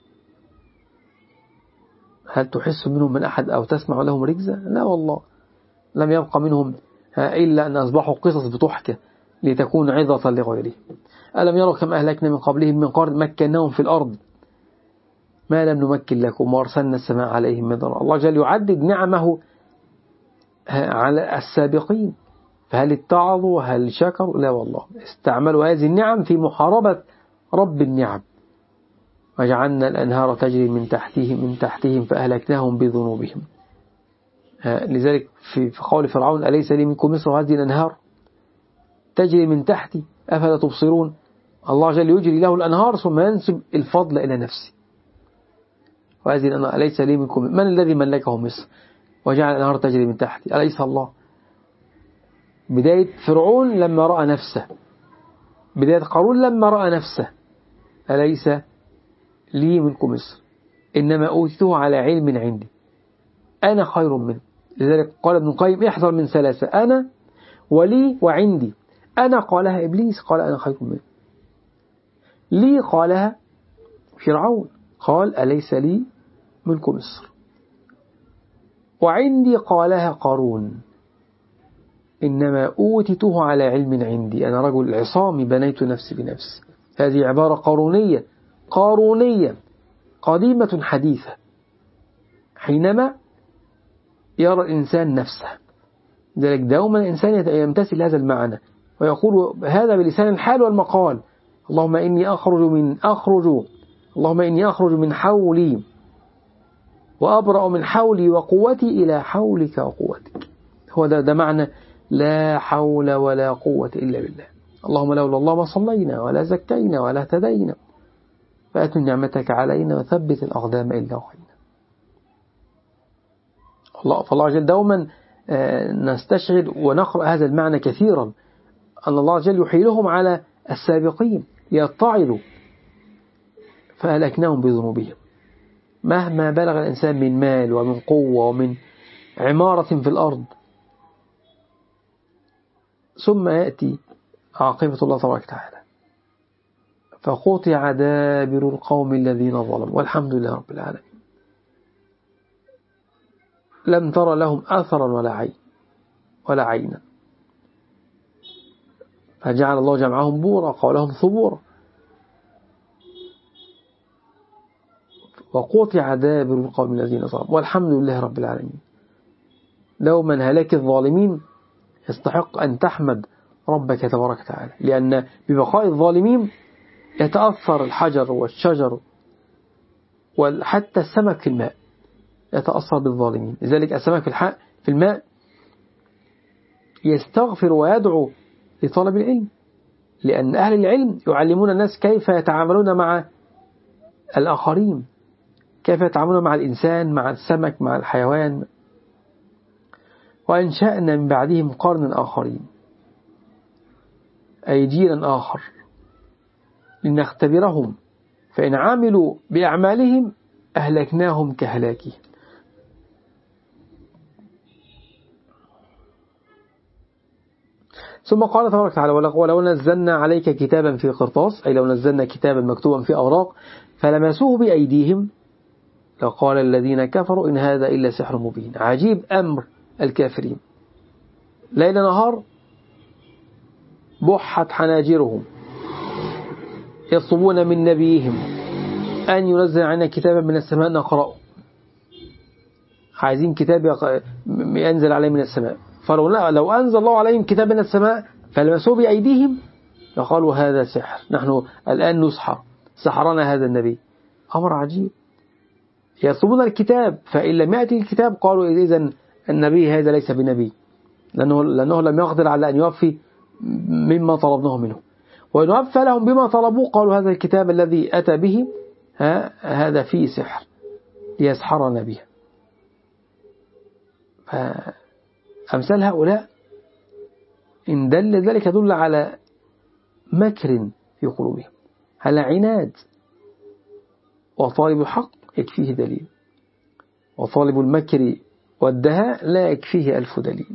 هل تحس منهم من أحد أو تسمع لهم ركزة؟ لا والله، لم يبقى منهم إلا أن أصبحوا قصص بتحكى لتكون عظة لغيره. ألم يروا كم أهلكنا من قبلهم من قرن مكناهم في الأرض ما لم نمكن لكم وأرسلنا السماء عليهم مدرارا. الله جل يعدد نعمه على السابقين، فهل اتعظوا هل شكروا؟ لا والله، استعملوا هذه النعم في محاربة رب النعم. وجعلنا الأنهار تجري من تحتهم فأهلكناهم بذنوبهم. لذلك في قول فرعون أليس لي منكم مصر هذه الأنهار تجري من تحتي أفلا تبصرون. الله جل يجري له الأنهار ثم ينسب الفضل إلى نفسه. وهذه الأنهار أليس لي منكم، من الذي ملكه مصر وجعل الأنهار تجري من تحتي أليس الله. بداية فرعون لما رأى نفسه، بداية قارون لما رأى نفسه أليس لي منكم مصر إنما أوتيته على علم عندي أنا خير منه. لذلك قال ابن القيم احذر من ثلاثة: أنا ولي وعندي. أنا قالها إبليس قال أنا خير منه. لي قالها فرعون قال أليس لي ملك مصر. وعندي قالها قارون إنما أوتيته على علم عندي أنا رجل عصامي بنيت نفسي بنفسي. هذه عبارة قارونية قديمة حديثة. حينما يرى الإنسان نفسه، ذلك دوما الإنسان يمتثل هذا المعنى ويقول هذا بلسان الحال والمقال: اللهم إني أخرج من حولي وأبرأ من حولي وقوتي إلى حولك وقوتك. هو ده معنى لا حول ولا قوة إلا بالله. اللهم لولا الله ما صلينا ولا زكينا ولا اهتدينا، فأتم نعمتك علينا وثبت الأقدام إلا وخينا. فالله جل دوما نستشعر ونقرأ هذا المعنى كثيرا، أن الله جل يحيلهم على السابقين ليتعظوا فأهلكناهم بذنوبهم. مهما بلغ الإنسان من مال ومن قوة ومن عمارة في الأرض، ثم يأتي عاقبة الله تبارك وتعالى، فقطع دابر القوم الذين ظلموا والحمد لله رب العالمين. لم تر لهم أثرا ولا عينا، فجعل الله جمعهم بورا قولهم ثبورا، وقطع دابر القوم الذين ظلموا والحمد لله رب العالمين. لو من هلاك الظالمين يستحق أن تحمد ربك تبارك وتعالى، لأن ببقاء الظالمين يتأثر الحجر والشجر وحتى السمك في الماء يتأثر بالظالمين. لذلك السمك في الماء يستغفر ويدعو لطلب العلم، لأن أهل العلم يعلمون الناس كيف يتعاملون مع الآخرين، كيف يتعاملون مع الإنسان، مع السمك، مع الحيوان. وأنشأنا من بعدهم قرن آخرين، أي جيلا آخر، لنختبرهم، فإن عملوا بأعمالهم أهلكناهم كهلاكهم. ثم قال تبارك وتعالى: ولو نزلنا عليك كتابا في قرطاس، أي لو نزلنا كتابا مكتوبا في أوراق فلمسوه بأيديهم لقال الذين كفروا إن هذا إلا سحر مبين. عجيب أمر الكافرين، ليل نهار بحت حناجرهم يطلبون من نبيهم أن ينزل علينا كتابا من السماء نقرأه، عايزين كتاب ينزل عليه من السماء. فلو أنزل الله عليهم كتاب من السماء فلمسوه بأيديهم لقالوا هذا سحر، نحن الآن نسحر، سحرنا هذا النبي. أمر عجيب. يطلبون الكتاب، فإن لم يأتي الكتاب قالوا إذن النبي هذا ليس بنبي، لأنه لم يقدر على أن يوفي مما طلبناه منه. وإن وفى لهم بما طلبوا قالوا هذا الكتاب الذي أتى به هذا فيه سحر ليسحرنا به. فأمثال هؤلاء إن دل ذلك يدل على مكر في قلوبهم، على عناد. وطالب الحق يكفيه دليل، وطالب المكر والدهاء لا يكفيه ألف دليل.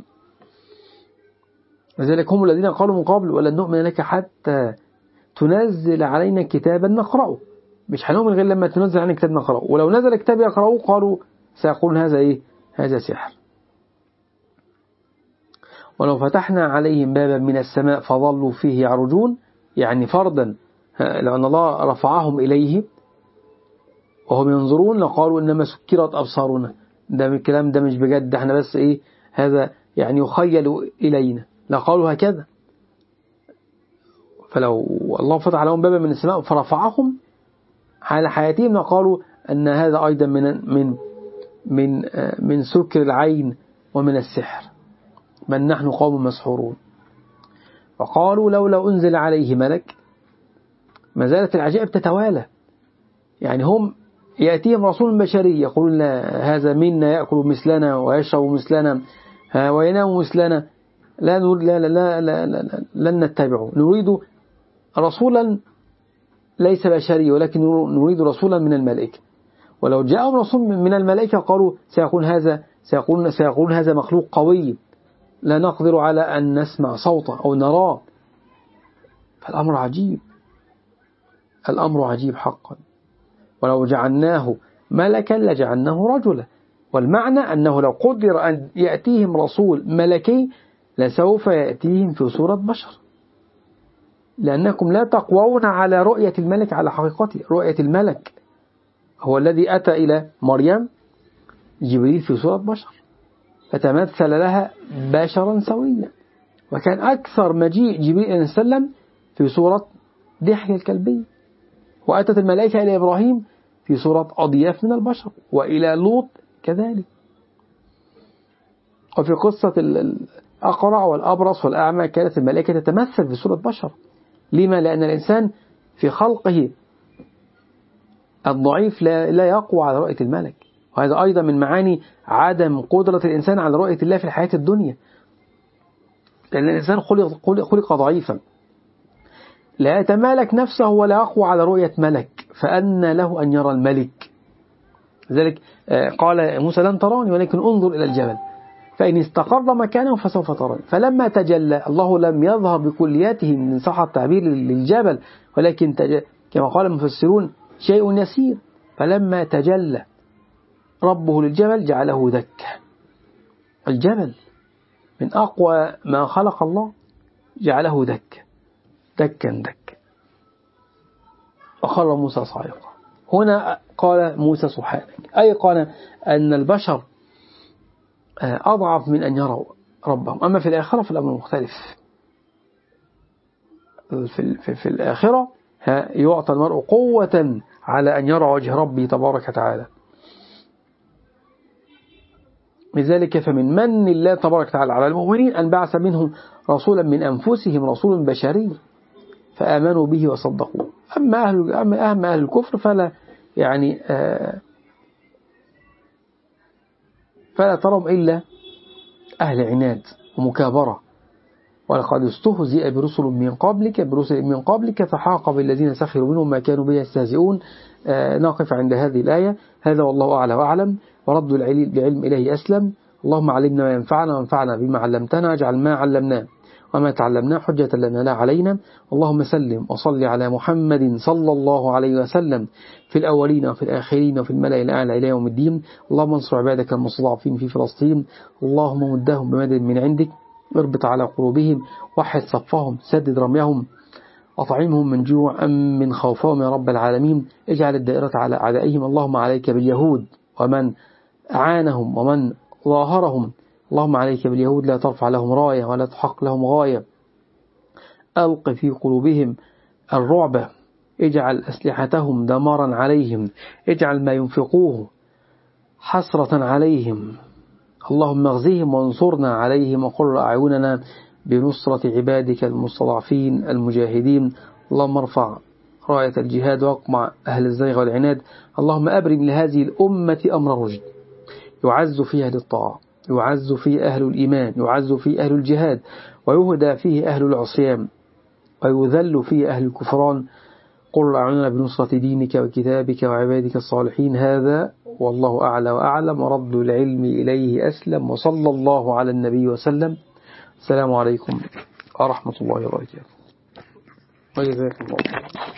لذلك هم الذين قالوا من قبل ولن نؤمن لك حتى تنزل علينا كتابا نقرأه، مش هنؤمن غير لما تنزل علينا كتاب نقرأه، ولو نزل كتاب يقرأه قالوا سيقولون هذا إيه؟ هذا سحر. ولو فتحنا عليهم بابا من السماء فظلوا فيه يعرجون، يعني فردا لأن الله رفعهم إليه وهم ينظرون لقالوا إنما سكرت أبصارنا، ده الكلام ده مش بجد، احنا بس إيه هذا يعني يخيل إلينا، لقالوا هكذا. فلو الله فتح لهم بابا من السماء فرفعهم على حياتهم لقالوا أن هذا أيضا من سكر العين ومن السحر، بل نحن قوم مسحورون. وقالوا لولا أنزل عليه ملك. ما زالت العجائب تتوالى، يعني هم يأتيهم رسول بشري يقولون لا هذا منا يأكل مثلنا ويشرب مثلنا وينام مثلنا، لن نتبعه، نريد رسولا ليس بشري ولكن نريد رسولا من الملائكة. ولو جاءهم رسول من الملائكة قالوا سيقولون هذا مخلوق قوي لا نقدر على أن نسمع صوته أو نراه. فالأمر عجيب، الأمر عجيب حقا. ولو جعلناه ملكا لجعلناه رجلا، والمعنى أنه لو قدر أن يأتيهم رسول ملكي لسوف يأتيهم في صورة بشر، لأنكم لا تقوون على رؤية الملك على حقيقته. رؤية الملك هو الذي أتى إلى مريم جبريل في صورة بشر فتمثل لها بشرا سويا، وكان أكثر مجيء جبريل عليه السلام في صورة دحية الكلبي، وأتت الملائكة إلى إبراهيم في صورة أضياف من البشر، وإلى لوط كذلك. وفي قصة الأقرع والأبرص والأعمى كانت الملائكة تتمثل في صورة بشر. لما؟ لأن الإنسان في خلقه الضعيف لا يقوى على رؤية الملك، وهذا أيضا من معاني عدم قدرة الإنسان على رؤية الله في الحياة الدنيا، لأن الإنسان خلق ضعيفا لا يتمالك نفسه ولا يقوى على رؤية ملك، فأن له أن يرى الملك. لذلك قال موسى لن تراني ولكن انظر إلى الجبل فإن استقر مكانه فسوف تراني. فلما تجلى الله لم يظهر بكلياته من صح التعبير للجبل، ولكن كما قال المفسرون شيء يسير. فلما تجلى ربه للجبل جعله دكا. الجبل من أقوى ما خلق الله، جعله دكا وخر موسى صاعقا. هنا قال موسى سبحانك، أي قال أن البشر أضعف من أن يروا ربهم. أما في الآخرة فالأمر مختلف. في الآخرة يعطى المرء قوة على أن يرى وجه ربه تبارك وتعالى. لذلك فمن من الله تبارك وتعالى على المؤمنين أن بعث منهم رسولا من أنفسهم، رسول بشري، فآمنوا به وصدقوا. أما أهل الكفر فلا فلا ترهم إلا أهل عناد ومكابرة. ولقد استهزئ برسل من قبلك فحاق بالذين سخروا منهم ما كانوا به يستهزئون. نقف عند هذه الآية. هذا والله أعلى وأعلم، ورد العلم إليه أسلم. اللهم علمنا ما ينفعنا وانفعنا بما علمتنا، اجعل ما علمناه وما تعلمناه حجة لنا لا علينا. اللهم سلم وصل على محمد صلى الله عليه وسلم في الأولين وفي الآخرين وفي الملأ الأعلى إلى يوم الدين. اللهم انصر عبادك المستضعفين في فلسطين. اللهم مدهم بمدد من عندك، اربط على قلوبهم، وحد صفهم، سدد رميهم، أطعمهم من جوع أم من خوفهم يا رب العالمين. اجعل الدائرة على أعدائهم. اللهم عليك باليهود ومن أعانهم ومن ظاهرهم. اللهم عليك باليهود، لا ترفع لهم راية ولا تحق لهم غاية. ألق في قلوبهم الرعب، اجعل أسلحتهم دمارا عليهم، اجعل ما ينفقوه حسرة عليهم. اللهم اغزهم وانصرنا عليهم، وقر أعيننا بنصرة عبادك المستضعفين المجاهدين. اللهم ارفع راية الجهاد واقمع أهل الزيغ والعناد. اللهم أبرم لهذه الأمة أمر رشد، يعز فيه أهل الطاعة، يعز فيه أهل الإيمان، يعز فيه أهل الجهاد، ويهدى فيه أهل العصيان، ويذل فيه أهل الكفران. قل أعلنا بنصرة دينك وكتابك وعبادك الصالحين. هذا والله أعلى وأعلم، ورد العلم إليه أسلم. وصلى الله على النبي وسلم. السلام عليكم ورحمة الله وبركاته. وجزاكم الله.